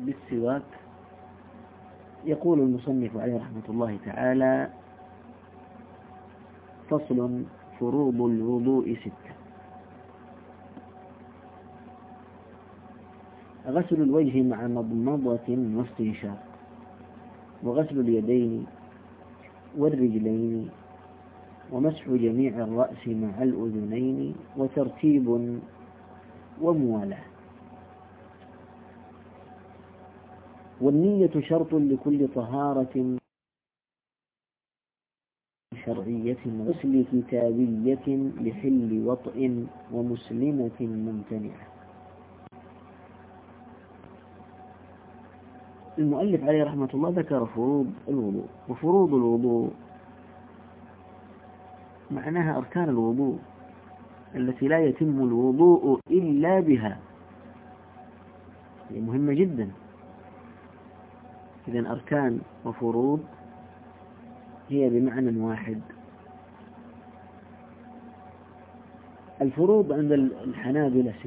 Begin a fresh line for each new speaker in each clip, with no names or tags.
بالسواك. يقول المصنف عليه رحمة الله تعالى: فصل: فروض الوضوء 6. غسل الوجه مع مضمضة واستنشاق، وغسل اليدين والرجلين، ومسح جميع الرأس مع الأذنين، وترتيب وموالاة. والنية شرط لكل طهارة شرعية، غسل كتابية لحل وطئ، ومسلمة ممتنعة. المؤلف عليه رحمة الله ذكر فروض الوضوء، وفروض الوضوء معناها أركان الوضوء التي لا يتم الوضوء إلا بها، هي مهمة جدا. إذن أركان وفروض هي بمعنى واحد. الفروض عند الحنابلة 6،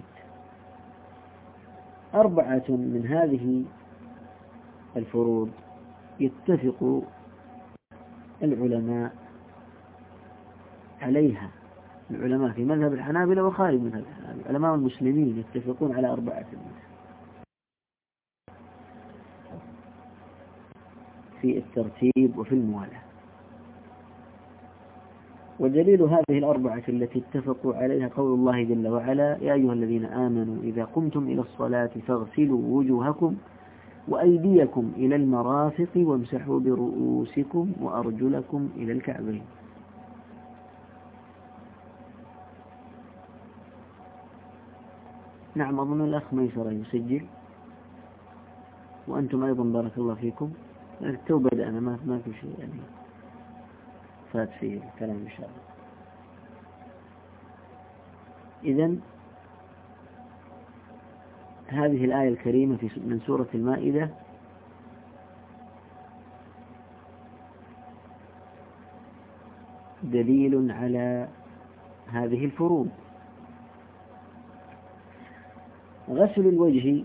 4 من هذه الفروض يتفق العلماء عليها، العلماء في مذهب الحنابلة وخارج مذهب الحنابلة، العلماء المسلمين يتفقون على 4 في الترتيب وفي الموالاة. ودليل هذه 4 التي اتفقوا عليها قول الله جل وعلا: يا أيها الذين آمنوا إذا قمتم إلى الصلاة فاغسلوا وجوهكم وأيديكم إلى المرافق وامسحوا برؤوسكم وأرجلكم إلى الكعبين. نعم، أظن الأخ ميسر يسجل، وأنتم أيضا بارك الله فيكم. التو بدأنا، ما في شيء يعني فات فيه الكلام إن شاء الله. إذن هذه الآية الكريمة من سورة المائدة دليل على هذه الفروض. غسل الوجه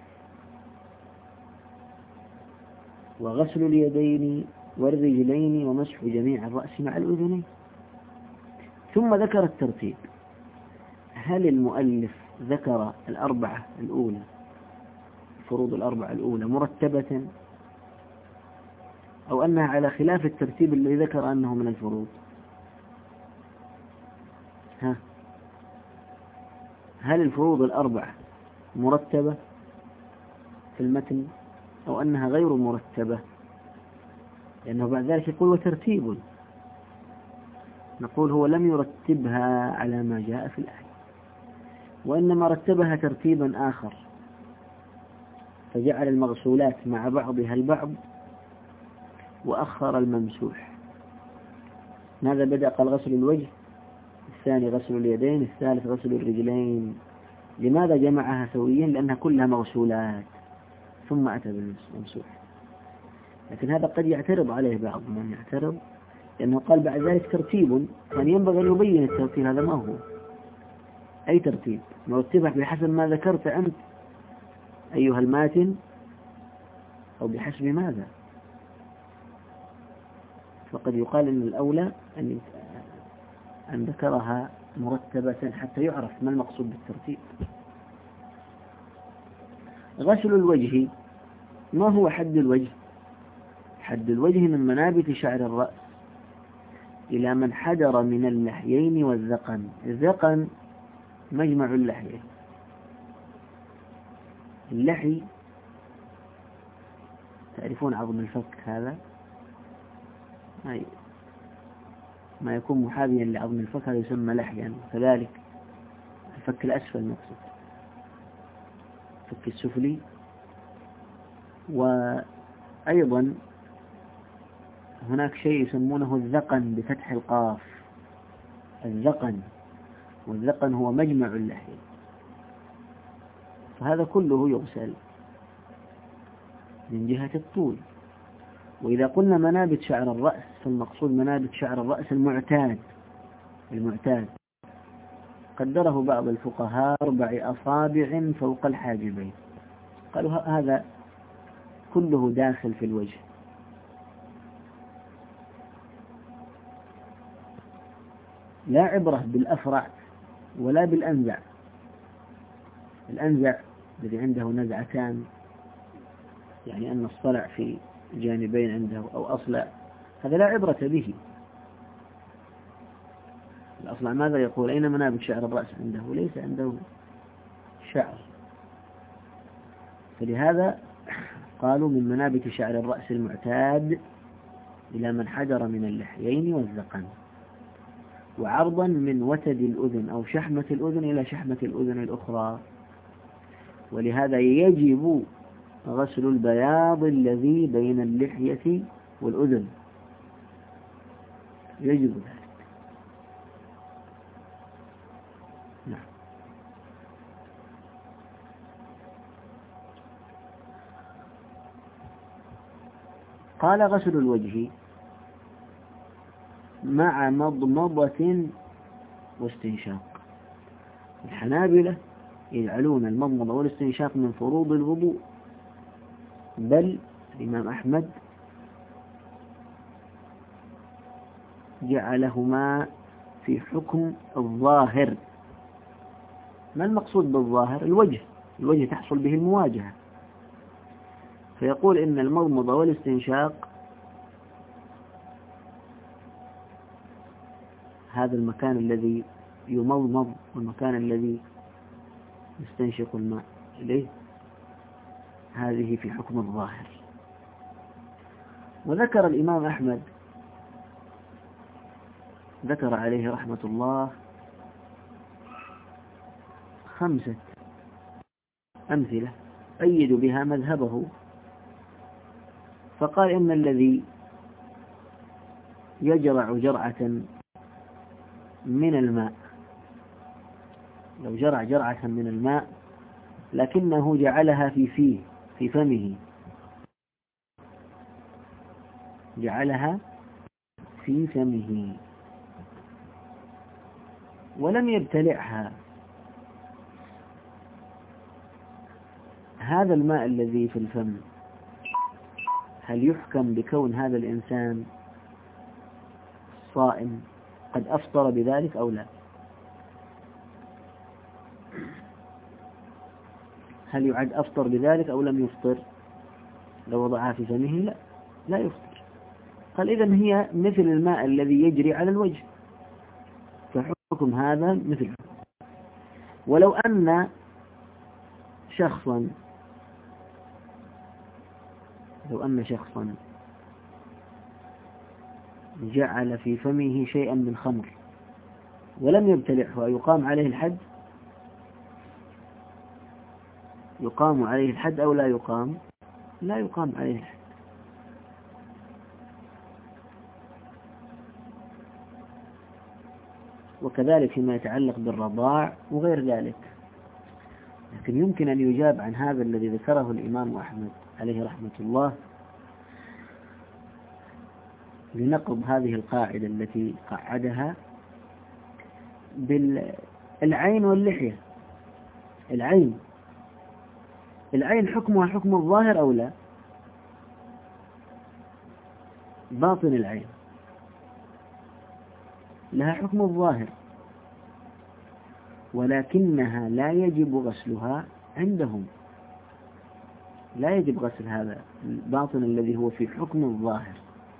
وغسل اليدين والرجلين ومسح جميع الرأس مع الأذنين. ثم ذكر الترتيب. هل المؤلف ذكر 4 الأولى، الفروض 4 الأولى مرتبة، أو أنها على خلاف الترتيب الذي ذكر أنه من الفروض؟ هل الفروض 4 مرتبة في المتن، أو أنها غير مرتبة؟ لأنه بعد ذلك يقول وترتيب، نقول هو لم يرتبها على ما جاء في الآية، وإنما رتبها ترتيبا آخر، فجعل المغسولات مع بعضها البعض وأخر الممسوح. ماذا بدأ؟ قال غسل الوجه، الثاني غسل اليدين، الثالث غسل الرجلين. لماذا جمعها سويا؟ لأنها كلها مغسولات، ثم أتى بالممسوح. لكن هذا قد يعترض عليه بعض من يعترض، لأنه قال بعد ذلك ترتيب، كان ينبغي أن يبين الترتيب. هذا ما هو أي ترتيب، نرتبها بحسب ما ذكرت أنت أيها الماتن، أو بحسب ماذا؟ فقد يقال أن الأولى أن ذكرها مرتبة حتى يعرف ما المقصود بالترتيب. غسل الوجه، ما هو حد الوجه؟ حد الوجه من منابت شعر الرأس إلى من حدر من اللحيين والذقن. الذقن مجمع اللحيين. اللحي تعرفون عظم الفك، هذا ما يكون محاذيا لعظم الفك هذا يسمى لحيا. كذلك الفك الأسفل مقصود، الفك السفلي. وأيضا هناك شيء يسمونه الذقن بفتح القاف، الذقن، والذقن هو مجمع اللحية. فهذا كله يغسل من جهة الطول. وإذا قلنا منابت شعر الرأس فالمقصود منابت شعر الرأس المعتاد. قدره بعض الفقهاء 4 أصابع فوق الحاجبين، قالوا هذا كله داخل في الوجه. لا عبرة بالأفرع ولا بالأنزع. الأنزع الذي عنده نزعتان، يعني أن الصلع في جانبين عنده أو أصلع، هذا لا عبرة به. الأصلع ماذا يقول؟ أين منابت شعر الرأس عنده؟ ليس عنده شعر. فلهذا قالوا من منابت شعر الرأس المعتاد إلى من حجر من اللحيين والذقن، وعرضا من وتد الأذن أو شحمة الأذن إلى شحمة الأذن الأخرى. ولهذا يجب غسل البياض الذي بين اللحية والأذن، يجب ذلك. نعم. قال غسل الوجه مع مضمضة واستنشاق. الحنابلة يجعلون المضمضة والاستنشاق من فروض الوضوء، بل الإمام أحمد جعلهما في حكم الظاهر. ما المقصود بالظاهر؟ الوجه تحصل به المواجهة. فيقول إن المضمضة والاستنشاق هذا المكان الذي يمضمض والمكان الذي يستنشق الماء إليه، هذه في حكم الظاهر. وذكر الإمام أحمد ذكر عليه رحمة الله 5 أمثلة أيد بها مذهبه. فقال إن الذي يجرع جرعة من الماء، لو جرع جرعة من الماء لكنه جعلها في فيه، في فمه، جعلها في فمه ولم يبتلعها، هذا الماء الذي في الفم هل يحكم بكون هذا الإنسان صائم قد أفطر بذلك أو لا؟ هل يعد أفطر بذلك أو لم يفطر؟ لو وضعها في فمه لا يفطر. قال إذن هي مثل الماء الذي يجري على الوجه، فحكم هذا مثله. ولو أن شخصا جعل في فمه شيئا من خمر ولم يبتلعه، يقام عليه الحد؟ يقام عليه الحد أو لا يقام؟ لا يقام عليه الحد. وكذلك فيما يتعلق بالرضاع وغير ذلك. لكن يمكن أن يجاب عن هذا الذي ذكره الإمام أحمد عليه رحمة الله لنقض هذه القاعدة التي قعدها بالعين واللحية. العين حكمها حكم الظاهر أو لا؟ باطن العين لها حكم الظاهر، ولكنها لا يجب غسلها عندهم، لا يجب غسل هذا الباطن الذي هو في حكم الظاهر.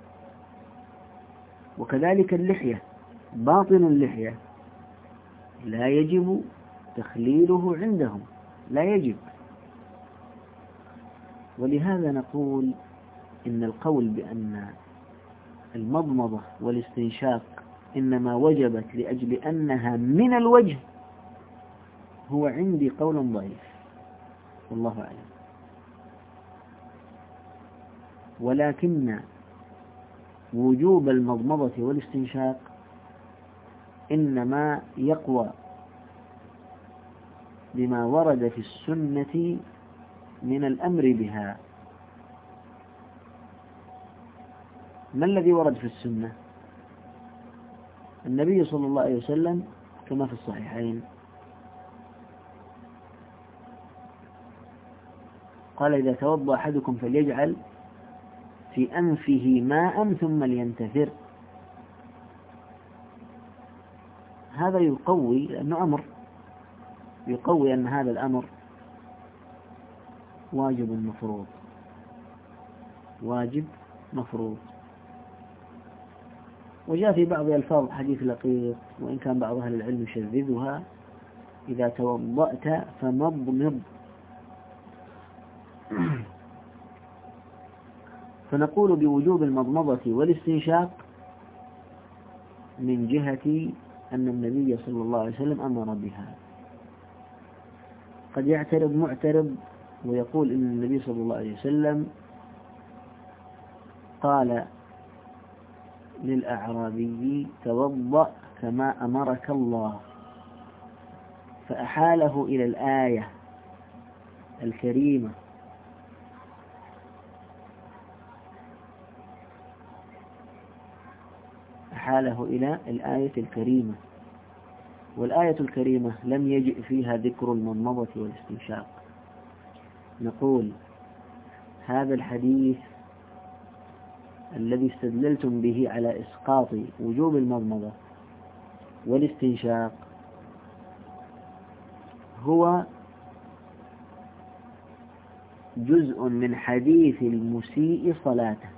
وكذلك اللحية، باطن اللحية لا يجب تخليله عندهم، لا يجب. ولهذا نقول إن القول بأن المضمضة والاستنشاق إنما وجبت لأجل أنها من الوجه هو عندي قول ضعيف، والله أعلم. ولكن وجوب المضمضة والاستنشاق إنما يقوى بما ورد في السنة من الأمر بها. ما الذي ورد في السنة؟ النبي صلى الله عليه وسلم كما في الصحيحين قال إذا توضأ أحدكم فليجعل في أنفه ماء ثم لينتثر. هذا يقوي، لأنه أمر، يقوي أن هذا الأمر واجب مفروض، واجب مفروض. وجاء في بعض ألفاظ حديث لقيط، وإن كان بعض أهل العلم يشذذها: إذا توضأت فمضمض. فنقول بوجوب المضمضة والاستنشاق من جهة أن النبي صلى الله عليه وسلم أمر بها. قد يعترض معترض ويقول إن النبي صلى الله عليه وسلم قال للأعرابي: توضأ كما أمرك الله، فأحاله إلى الآية الكريمة والآية الكريمة لم يجئ فيها ذكر المضمضة والاستنشاق. نقول هذا الحديث الذي استدللتم به على إسقاط وجوب المضمضة والاستنشاق هو جزء من حديث المسيء صلاته،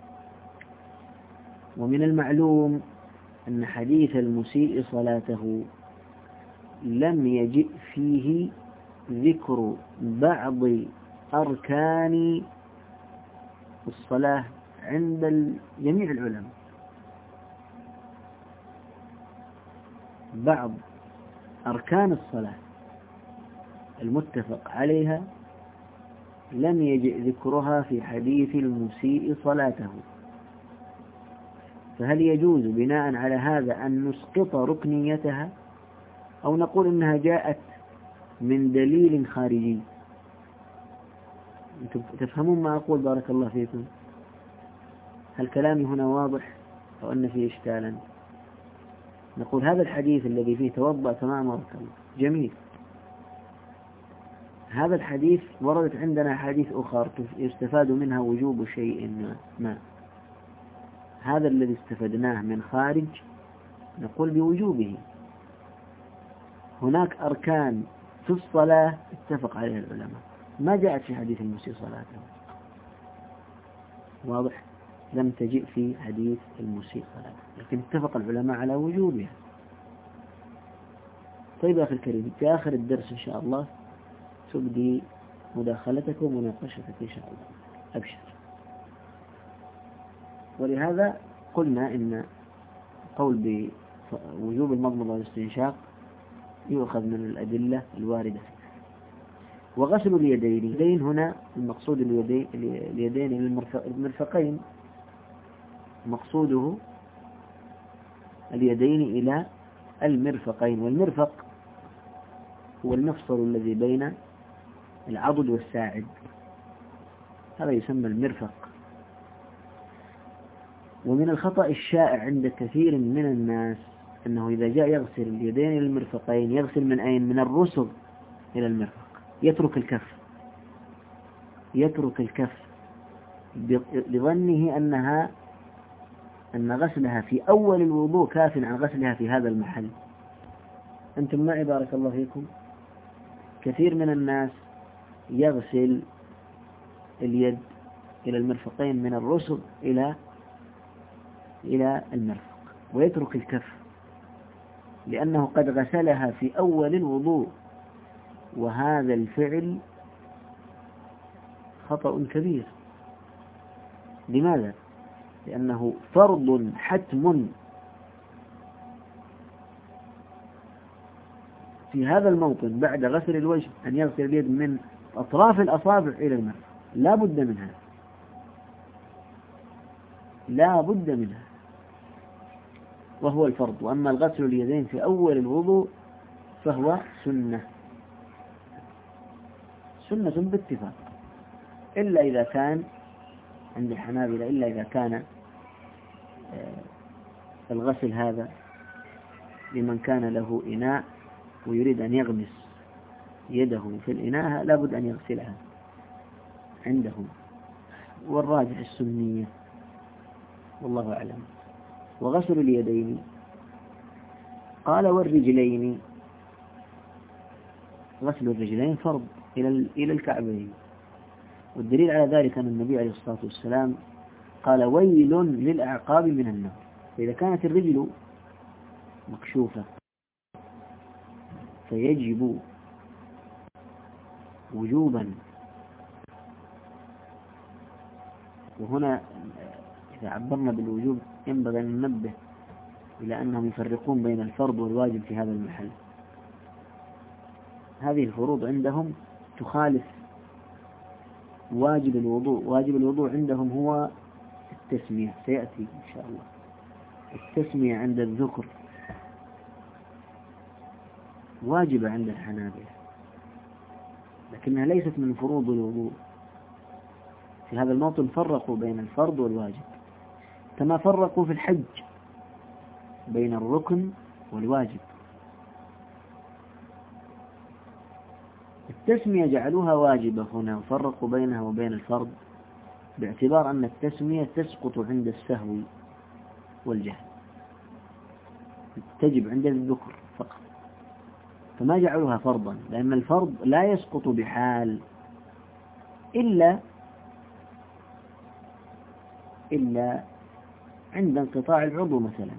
ومن المعلوم أن حديث المسيء صلاته لم يجئ فيه ذكر بعض أركان الصلاة عند جميع العلماء. بعض أركان الصلاة المتفق عليها لم يجئ ذكرها في حديث المسيء صلاته. فهل يجوز بناء على هذا أن نسقط ركنيتها، أو نقول إنها جاءت من دليل خارجي؟ أنتم تفهمون ما أقول؟ بارك الله فيكم. هل كلامي هنا واضح أو أن فيه إشكالا؟ نقول هذا الحديث الذي فيه توضأ كما أمرك الله جميل. هذا الحديث وردت عندنا حديث أخرى يستفاد منها وجوب شيء ما. هذا الذي استفدناه من خارج نقول بوجوبه. هناك أركان في الصلاة اتفق عليها العلماء ما جاءت في حديث المسيء صلاته، واضح؟ لم تجئ في حديث المسيء صلاته، لكن اتفق العلماء على وجوبها. طيب أخي الكريم، في آخر الدرس إن شاء الله تبدي مداخلتك ومناقشتك إن شاء الله، أبشر. ولهذا قلنا إن قول بوجوب المضمضة والاستنشاق يؤخذ من الأدلة الواردة فيه. وغسل اليدين هنا المقصود اليدين المرفقين، مقصوده اليدين إلى المرفقين، والمرفق هو المفصل الذي بين العضد والساعد، هذا يسمى المرفق. ومن الخطأ الشائع عند كثير من الناس أنه إذا جاء يغسل اليدين إلى المرفقين يغسل من أين؟ من الرسغ إلى المرفق، يترك الكف لظنه أن غسلها في أول الوضوء كاف عن غسلها في هذا المحل. أنتم معي بارك الله فيكم؟ كثير من الناس يغسل اليد إلى المرفقين من الرسغ إلى المرفق ويترك الكف، لأنه قد غسلها في أول الوضوء، وهذا الفعل خطأ كبير. لماذا؟ لأنه فرض حتم في هذا الموطن بعد غسل الوجه أن يغسل اليد من أطراف الأصابع إلى المرفق، لا بد منها، وهو الفرض. وأما الغسل اليدين في أول الوضوء فهو سنة باتفاق، إلا إذا كان عند الحنابلة، إلا إذا كان الغسل هذا لمن كان له إناء ويريد أن يغمس يده في الإناء لا بد أن يغسلها. عندهم، والراجح السنية والله أعلم. وغسل اليدين قال والرجلين، غسل الرجلين فرض إلى الكعبين، والدليل على ذلك أن النبي عليه الصلاة والسلام قال ويل للأعقاب من النار. فإذا كانت الرجل مكشوفة فيجب وجوبا، وهنا إذا عبرنا بالوجوب ينبغي أن ننبه إلى أنهم يفرقون بين الفرض والواجب في هذا المحل. هذه الفروض عندهم تخالف واجب الوضوء. واجب الوضوء عندهم هو التسمية، سيأتي إن شاء الله. التسمية عند الذكر واجبة عند الحنابلة، لكنها ليست من فروض الوضوء. في هذا الموطن فرقوا بين الفرض والواجب، كما فرقوا في الحج بين الركن والواجب. التسمية جعلوها واجبة هنا وفرقوا بينها وبين الفرض، باعتبار أن التسمية تسقط عند السهو والجهل، تجب عند الذكر فقط، فما جعلوها فرضا، لأن الفرض لا يسقط بحال إلا عند انقطاع العضو مثلا.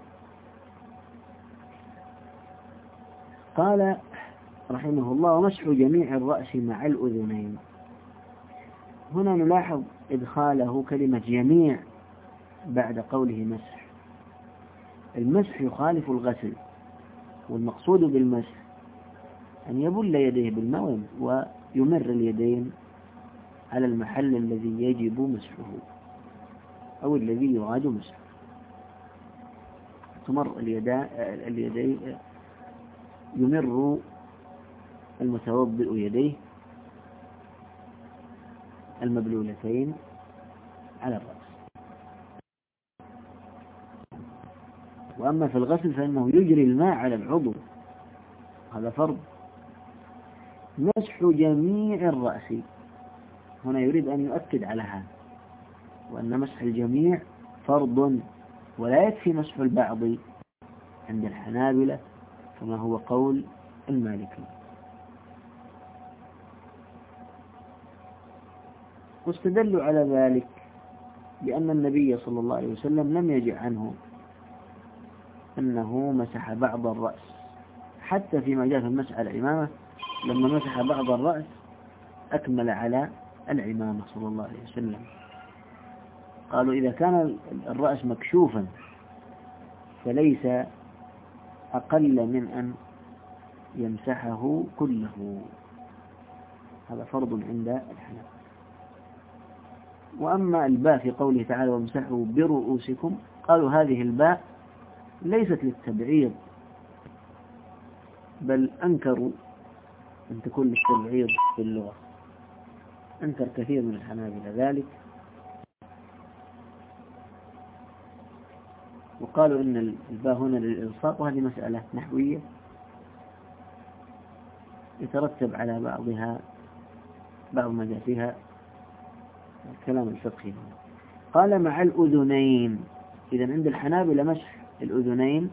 قال رحمه الله ومسح جميع الرأس مع الأذنين. هنا نلاحظ إدخاله كلمة جميع بعد قوله مسح. المسح يخالف الغسل، والمقصود بالمسح أن يبل يديه بالماء ويمر اليدين على المحل الذي يجب مسحه أو الذي يراد مسحه. تمر اليدين، يمر المتوضئ يديه المبلولتين على الرأس. وأما في الغسل فإنه يجري الماء على العضو، هذا فرض. مسح جميع الرأس، هنا يريد أن يؤكد على هذا، وأن مسح الجميع فرض، ولا يكفي مسح البعض عند الحنابلة كما هو قول المالكي. واستدلوا على ذلك بأن النبي صلى الله عليه وسلم لم يجع عنه أنه مسح بعض الرأس، حتى فيما جاء في المسح على العمامة لما مسح بعض الرأس أكمل على العمامة صلى الله عليه وسلم. قالوا إذا كان الرأس مكشوفا فليس أقل من أن يمسحه كله، هذا فرض عند الحنابلة. وأما الباء في قوله تعالى وامسحوا برؤوسكم، قالوا هذه الباء ليست للتبعيض، بل أنكروا أن تكون للتبعيض في اللغة، أنكر كثير من الحنابلة ذلك، وقالوا إن الباء هنا للإلصاق، وهذه مسألة نحوية يترتب على بعض ما جاء فيها الكلام الفقهي. قال مع الأذنين، إذن عند الحنابلة مسح الأذنين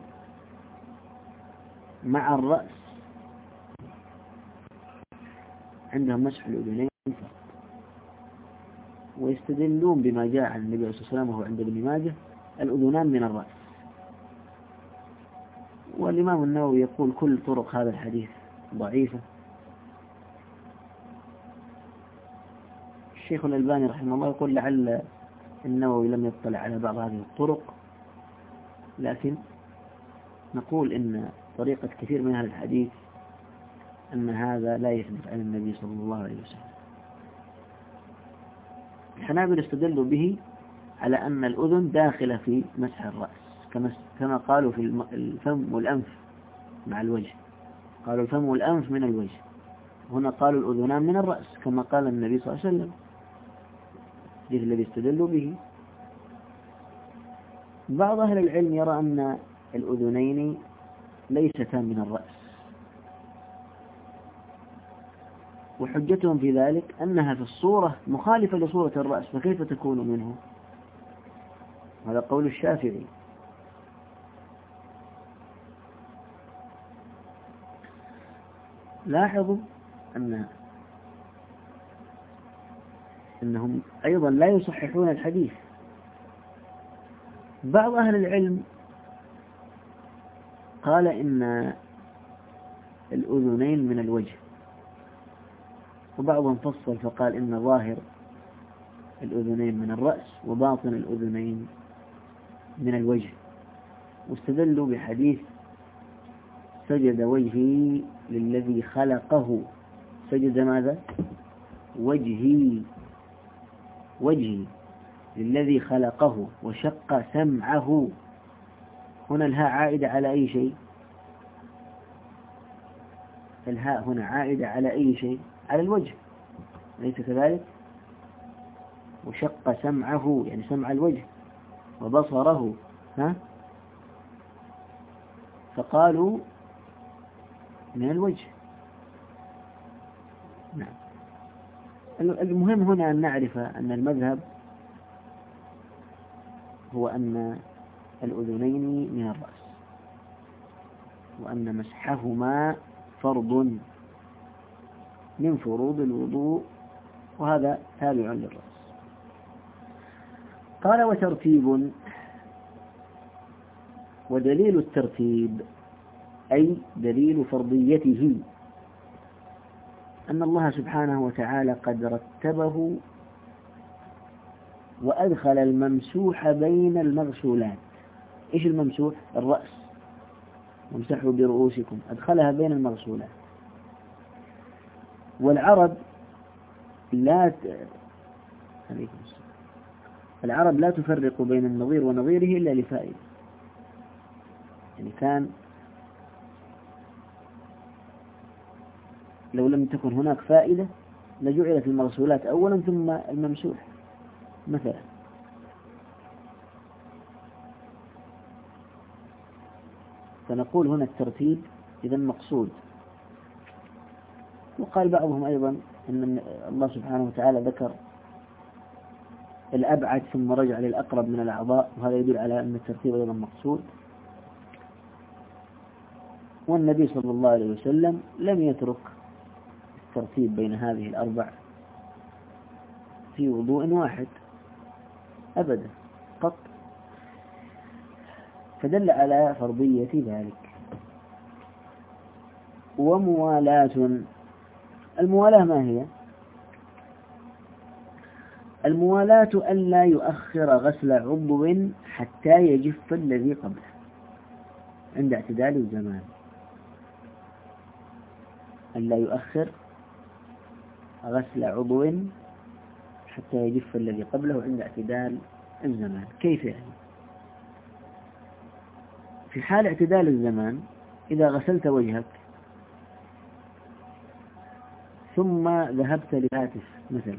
مع الرأس، عندهم مسح الأذنين فقط. ويستدلون بما جاء عن النبي عليه الصلاة والسلام وهو عند ابن ماجه الأذنان من الرأس. والإمام النووي يقول كل طرق هذا الحديث ضعيفة. الشيخ الألباني رحمه الله يقول لعل النووي لم يطلع على بعض هذه الطرق، لكن نقول إن طريقة كثير من أهل الحديث أن هذا لا يثبت عن النبي صلى الله عليه وسلم. الحنابلة استدلوا به على أن الأذن داخلة في مسح الرأس، كما قالوا في الفم والأنف مع الوجه، قالوا الفم والأنف من الوجه، هنا قالوا الأذنان من الرأس كما قال النبي صلى الله عليه وسلم، الحديث الذي استدلوا به. بعض أهل العلم يرى أن الأذنين ليستا من الرأس، وحجتهم في ذلك أنها في الصورة مخالفة لصورة الرأس، فكيف تكون منه؟ هذا قول الشافعي. لاحظوا أنهم أيضا لا يصححون الحديث. بعض أهل العلم قال إن الأذنين من الوجه، وبعضهم فصل فقال إن ظاهر الأذنين من الرأس وباطن الأذنين من الوجه، واستدلوا بحديث سجد وجهي للذي خلقه. سجد ماذا؟ وجهي للذي خلقه وشق سمعه. هنا الهاء عائدة على أي شيء؟ الهاء هنا عائدة على أي شيء؟ على الوجه، أليس كذلك؟ وشق سمعه يعني سمع الوجه، وبصره، فقالوا من الوجه. نعم. المهم هنا أن نعرف أن المذهب هو أن الأذنين من الرأس، وأن مسحهما فرض من فروض الوضوء، وهذا تابع للرأس. قال: وترتيب، ودليل الترتيب أي دليل فرضيته أن الله سبحانه وتعالى قد رتبه وأدخل الممسوح بين المغسولات. إيش الممسوح؟ الرأس، وامسحوا برؤوسكم، أدخلها بين المغسولات. والعرب لا تفرق بين النظير ونظيره إلا لفائدة. يعني كان لو لم تكن هناك فائدة لجعلت المغسولات أولا ثم الممسوح مثلا. فنقول هنا الترتيب إذا مقصود. وقال بعضهم أيضا أن الله سبحانه وتعالى ذكر الأبعد ثم رجع للأقرب من الأعضاء، وهذا يدل على أن الترتيب أيضا مقصود. والنبي صلى الله عليه وسلم لم يترك الترتيب بين هذه الأربع في وضوء واحد أبدا قط، فدل على فرضية ذلك. وموالاة، الموالاة ما هي؟ الموالاة ألا يؤخر غسل عضو حتى يجف الذي قبله عند اعتدال الزمان. ألا يؤخر غسل عضو حتى يجف الذي قبله عند اعتدال الزمان. كيف يعني؟ في حال اعتدال الزمان إذا غسلت وجهك ثم ذهبت للهاتف مثلا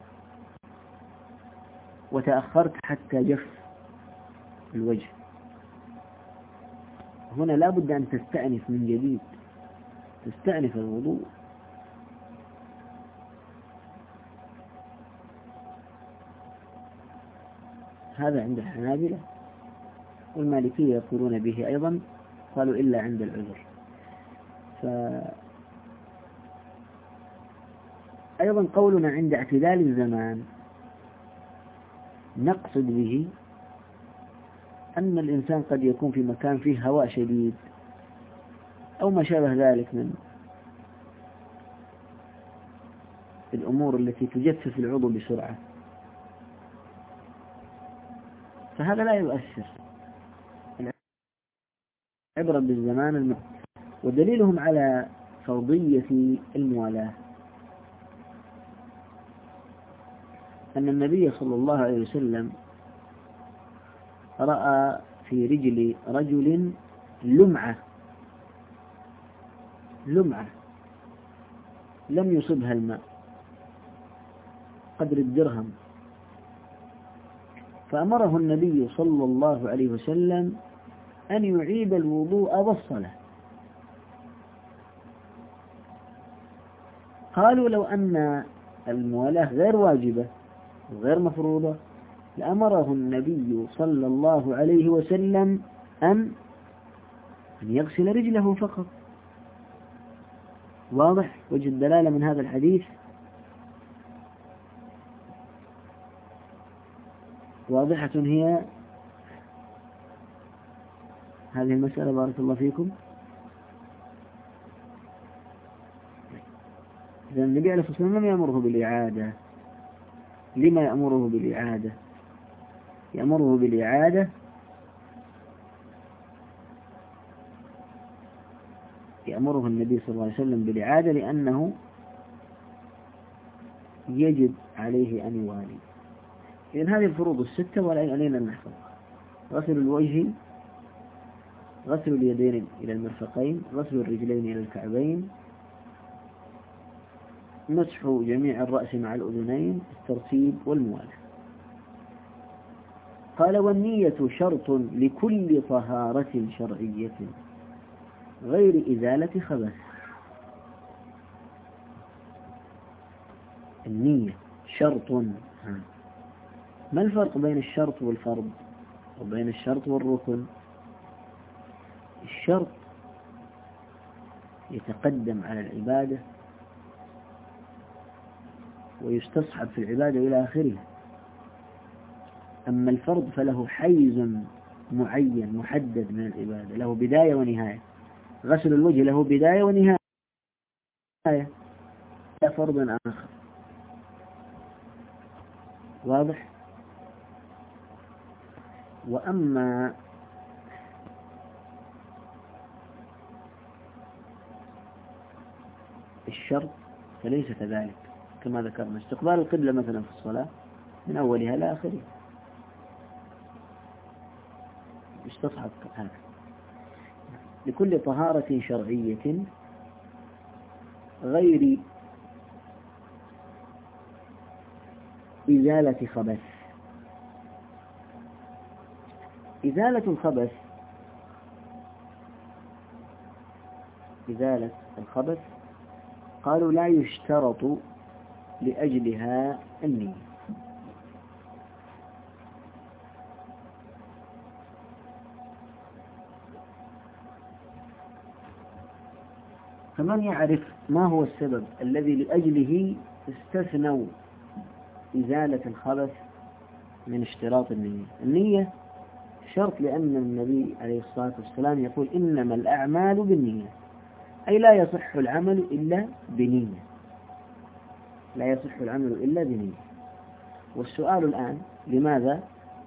وتأخرت حتى جف الوجه، هنا لا بد أن تستأنف من جديد، تستأنف الوضوء. هذا عند الحنابلة، والمالكية يقولون به أيضا، قالوا إلا عند العذر. أيضا قولنا عند اعتدال الزمان نقصد به أن الإنسان قد يكون في مكان فيه هواء شديد أو ما شابه ذلك من الأمور التي تجفف العضو بسرعة، فهذا لا يؤثر. العبرة بالزمان المحدد. ودليلهم على فرضية الموالاة أن النبي صلى الله عليه وسلم رأى في رجل رجل لمعة لم يصبها الماء قدر الدرهم، فأمره النبي صلى الله عليه وسلم أن يعيد الوضوء والصلاة. قالوا لو أن الموالاة غير واجبة وغير مفروضة لأمره النبي صلى الله عليه وسلم أن يغسل رجله فقط. واضح وجه الدلالة من هذا الحديث؟ واضحة هي هذه المسألة؟ بارك الله فيكم. إذا النبي عليه الصلاة والسلام لم يأمره بالإعادة. لما يأمره بالإعادة؟ يأمره بالإعادة يأمره النبي صلى الله عليه وسلم بالإعادة لأنه يجب عليه أن يوالي. إذن هذه الفروض الستة وعلينا أن نحفظها: غسل الوجه، غسل اليدين إلى المرفقين، غسل الرجلين إلى الكعبين، مسح جميع الرأس مع الأذنين، الترتيب والموالاة. قال: والنية شرط لكل طهارة شرعية غير إزالة خبث. النية شرط. ما الفرق بين الشرط والفرض وبين الشرط والركن؟ الشرط يتقدم على العبادة ويستصحب في العبادة إلى آخره. أما الفرض فله حيز معين محدد من العبادة، له بداية ونهاية. غسل الوجه له بداية ونهاية، لا فرض آخر. واضح؟ وأما الشرط فليس كذلك، كما ذكرنا: استقبال القبلة مثلا في الصلاة من أولها إلى آخرها يستصحب هذا. لكل طهارة شرعية غير إزالة خبث. إزالة الخبث، إزالة الخبث قالوا لا يشترط لأجلها النية. فمن يعرف ما هو السبب الذي لأجله استثنوا إزالة الخبث من اشتراط النية؟ النية شرط لأن النبي عليه الصلاة والسلام يقول: إنما الأعمال بالنية، أي لا يصح العمل إلا بنية، لا يصح العمل إلا بنية. والسؤال الآن: لماذا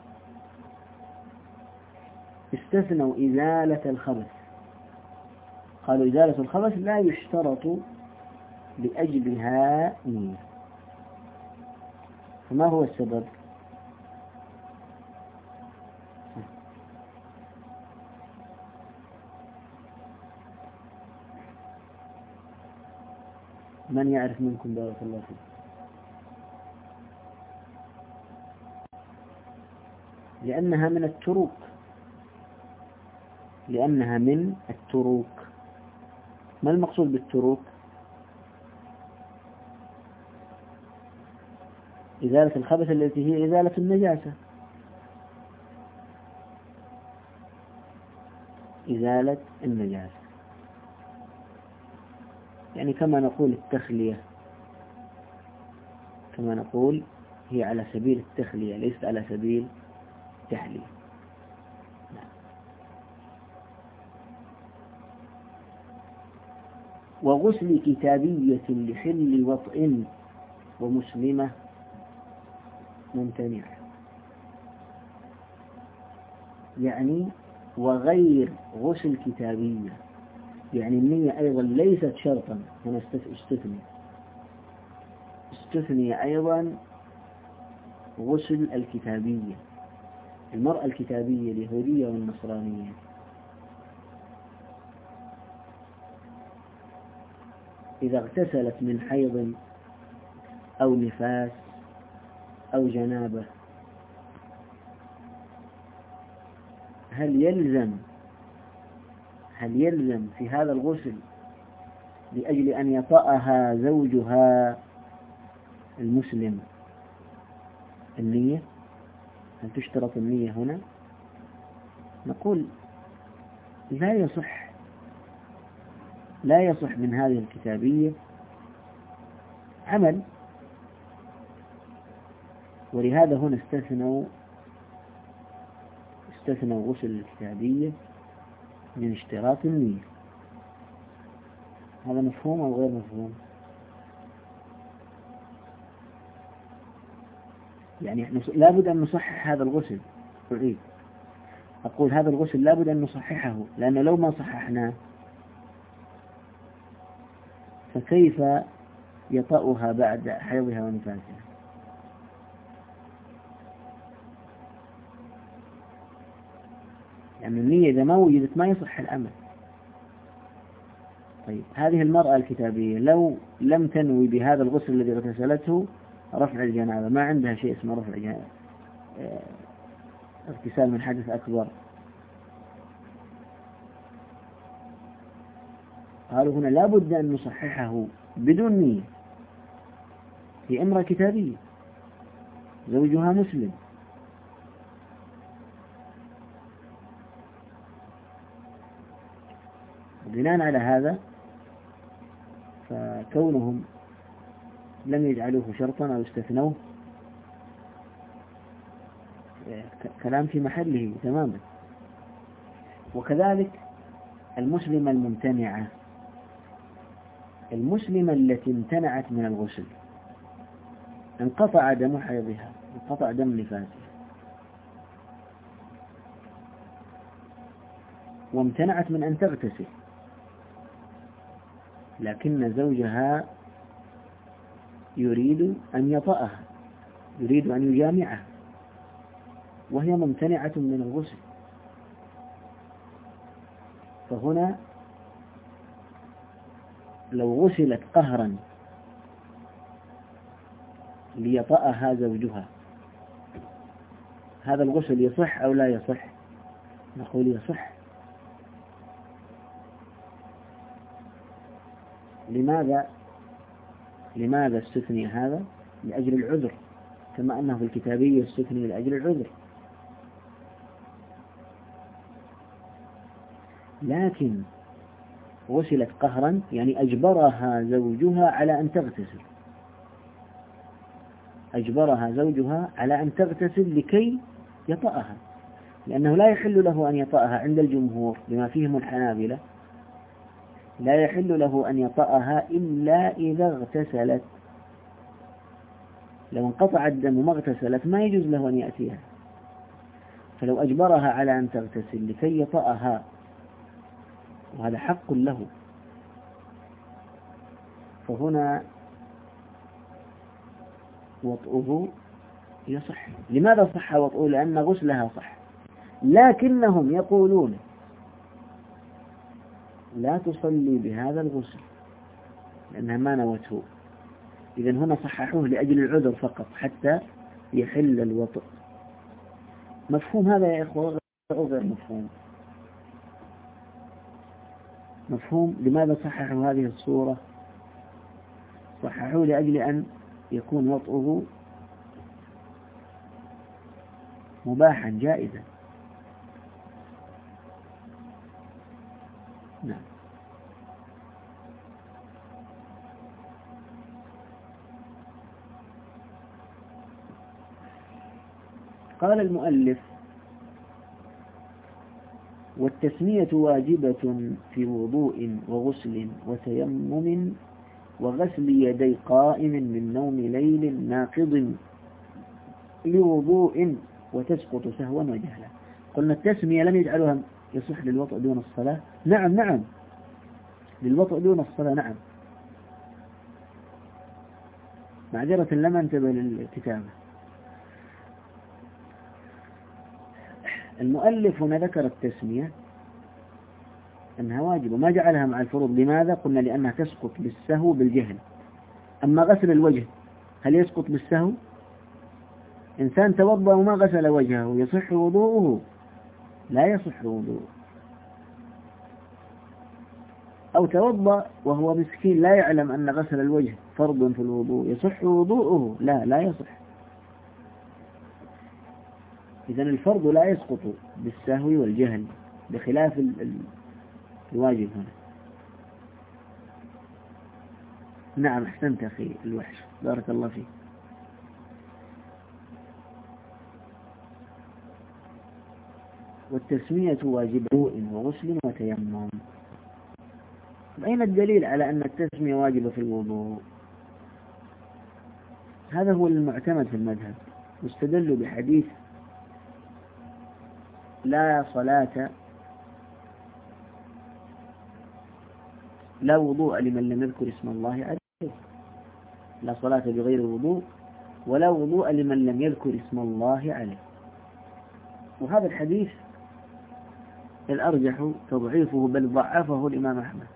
استثنوا إزالة الخبث؟ قالوا: إزالة الخبث لا يشترط لأجلها نية. فما هو السبب؟ من يعرف منكم؟ بارك الله فيكم. لأنها من التروك، لأنها من التروك. ما المقصود بالتروك؟ إزالة الخبث التي هي إزالة النجاسة، إزالة النجاسة، يعني كما نقول التخلية، كما نقول هي على سبيل التخلية ليست على سبيل التحلية. وغسل كتابية لحل وطئ ومسلمة ممتنع، يعني وغير غسل كتابية، يعني النية أيضا ليست شرطا. هنا استثني أيضا غسل الكتابية. المرأة الكتابية اليهودية والنصرانية إذا اغتسلت من حيض أو نفاس أو جنابة، هل يلزم في هذا الغسل لأجل أن يطأها زوجها المسلم النية، هل تشترط النية هنا؟ نقول لا يصح من هذه الكتابية عمل، ولهذا هنا استثنوا غسل الكتابية من اشتراط النية. هذا مفهوم أو غير مفهوم؟ يعني لابد أن نصحح هذا الغسل. أعيد أقول هذا الغسل لابد أن نصححه، لأنه لو ما صححناه فكيف يطأها بعد حيضها ونفاسها؟ يعني النية إذا ما وجدت ما يصح العمل. طيب هذه المرأة الكتابية لو لم تنوي بهذا الغسل الذي اغتسلته رفع الجنابة، ما عندها شيء اسمه رفع جنابة، اغتسال من حدث أكبر، قالوا هنا لابد أن نصححه بدون نية. هي امرأة كتابية زوجها مسلم، وبناء على هذا فكونهم لم يجعلوه شرطا أو استثنوه كلام في محله تماما. وكذلك المسلمة الممتنعة، المسلمة التي امتنعت من الغسل، انقطع دم حيضها، انقطع دم نفاسها، وامتنعت من أن تغتسل، لكن زوجها يريد أن يطأها، يريد أن يجامعها، وهي ممتنعة من الغسل، فهنا لو غسلت قهرا ليطأها زوجها هذا الغسل يصح أو لا يصح؟ نقول يصح. لماذا استثني هذا؟ لأجل العذر، كما أنه في الكتابية استثني لأجل العذر. لكن غسلت قهرا يعني أجبرها زوجها على أن تغتسل، أجبرها زوجها على أن تغتسل لكي يطأها، لأنه لا يحل له أن يطأها عند الجمهور بما فيهم الحنابلة، لا يحل له أن يطأها إلا إذا اغتسلت. لو انقطع الدم وما اغتسلت ما يجوز له أن يأتيها، فلو أجبرها على أن تغتسل لكي يطأها وهذا حق له، فهنا وطئه يصح. لماذا صح وطئه؟ لأن غسلها صح، لكنهم يقولون لا تصلي بهذا الغسل لأنها ما نوته. إذن هنا صححوه لأجل العذر فقط حتى يحل الوطئ. مفهوم هذا يا إخوة أو غير مفهوم؟ مفهوم. لماذا صححوا هذه الصورة؟ صححوا لأجل أن يكون وطئه مباحا جائزا. نعم. قال المؤلف: والتسمية واجبة في وضوء وغسل وتيمم وغسل يدي قائم من نوم ليل ناقض لوضوء وتسقط سهوا وجهلا. قلنا التسمية لم يجعلها يصح للوطء دون الصلاة. نعم للوطء دون الصلاة. نعم، معذرة لم انتبه للكتابة. المؤلف هنا ذكر التسمية أنها واجبة، ما جعلها مع الفروض. لماذا؟ قلنا لأنها تسقط بالسهو بالجهل. أما غسل الوجه هل يسقط بالسهو؟ إنسان توضأ وما غسل وجهه يصح وضوءه؟ لا يصح وضوءه. أو توضأ وهو مسكين لا يعلم أن غسل الوجه فرض في الوضوء، يصح وضوءه؟ لا يصح. إذن الفرض لا يسقط بالسهو والجهل بخلاف الواجب هنا. نعم، أحسنت أخي الوحش، بارك الله فيك. والتسمية واجبة وغسل وتيمم. أين الدليل على أن التسمية واجبة في الوضوء؟ هذا هو المعتمد في المذهب، واستدلوا بحديث لا وضوء لمن لم يذكر اسم الله عليه. لا صلاة بغير وضوء ولا وضوء لمن لم يذكر اسم الله عليه. وهذا الحديث الأرجح تضعيفه، بل ضعفه الإمام أحمد،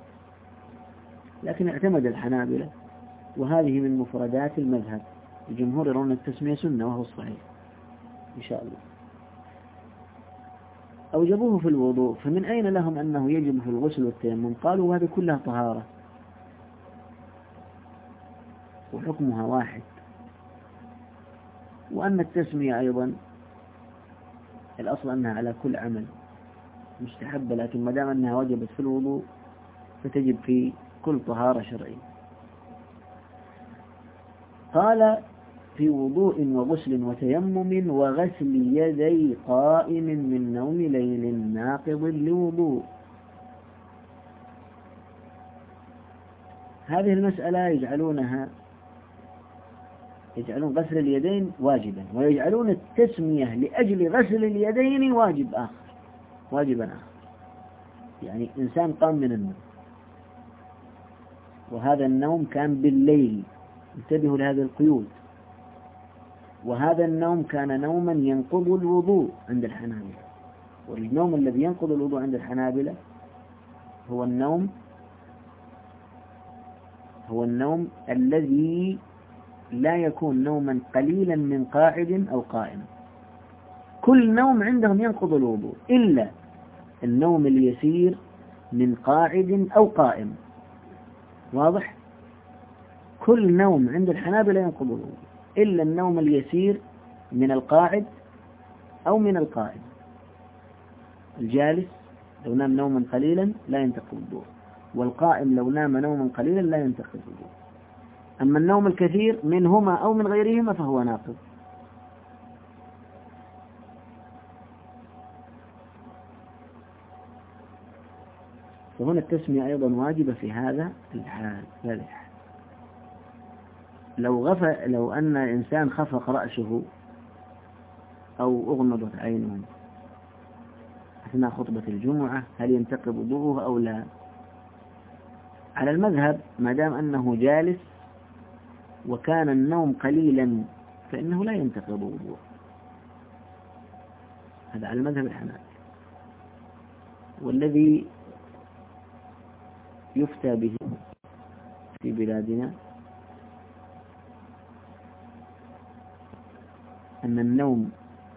لكن اعتمد الحنابلة، وهذه من مفردات المذهب. الجمهور يرون التسمية سنة، وهو الصحيح إن شاء الله. أوجبوه في الوضوء، فمن أين لهم أنه يجب في الغسل والتيمم؟ قالوا هذه كلها طهارة وحكمها واحد، وأن التسمية أيضا الأصل أنها على كل عمل مستحبة، لكن ما دام أنها وجبت في الوضوء فتجب في كل طهارة شرعية. قال في وضوء وغسل وتيمم وغسل يدي قائم من نوم ليل ناقض لوضوء. هذه المسألة يجعلون غسل اليدين واجبا، ويجعلون التسمية لأجل غسل اليدين واجبا آخر. يعني إنسان قام من النوم، وهذا النوم كان بالليل، انتبهوا لهذه القيود، وهذا النوم كان نوما ينقض الوضوء عند الحنابلة. والنوم الذي ينقض الوضوء عند الحنابلة هو النوم الذي لا يكون نوما قليلا من قاعد أو قائم. كل نوم عندهم ينقض الوضوء إلا النوم اليسير من قاعد أو قائم. واضح؟ كل نوم عند الحنابلة ينقض الوضوء إلا النوم اليسير من القاعد أو من القائم. الجالس لو نام نوما قليلا لا ينتقض الوضوء، والقائم لو نام نوما قليلا لا ينتقض الوضوء. أما النوم الكثير منهما أو من غيرهما فهو ناقض. فهنا التسمية أيضا واجبة في هذا الحال. لو أن إنسان خفق رأسه أو أغمضت عينه أثناء خطبة الجمعة، هل ينتقض وضوءه أو لا؟ على المذهب ما دام أنه جالس وكان النوم قليلا فإنه لا ينتقض وضوءه. هذا على المذهب الحنابلي. والذي يفتى به في بلادنا أن النوم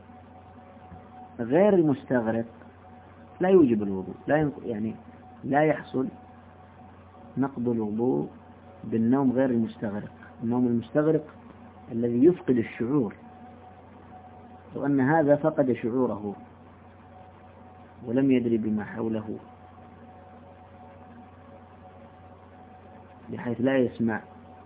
غير المستغرق لا يوجب الوضوء، لا يحصل نقض الوضوء بالنوم غير المستغرق. النوم المستغرق الذي يفقد الشعور، لو أن هذا فقد شعوره ولم يدري بما حوله، بحيث لا يسمع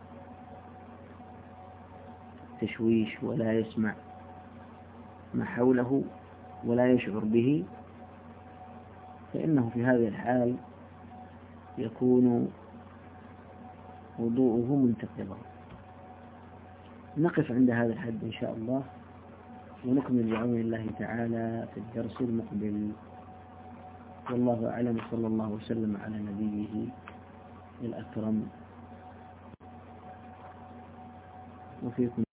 تشويش ولا يسمع ما حوله ولا يشعر به، فإنه في هذه الحال يكون وضوءه منتقضا. نقف عند هذا الحد إن شاء الله، ونكمل بعون الله تعالى في الدرس المقبل. والله أعلم، صلى الله وسلم على نبيه الأكرم. وفيكم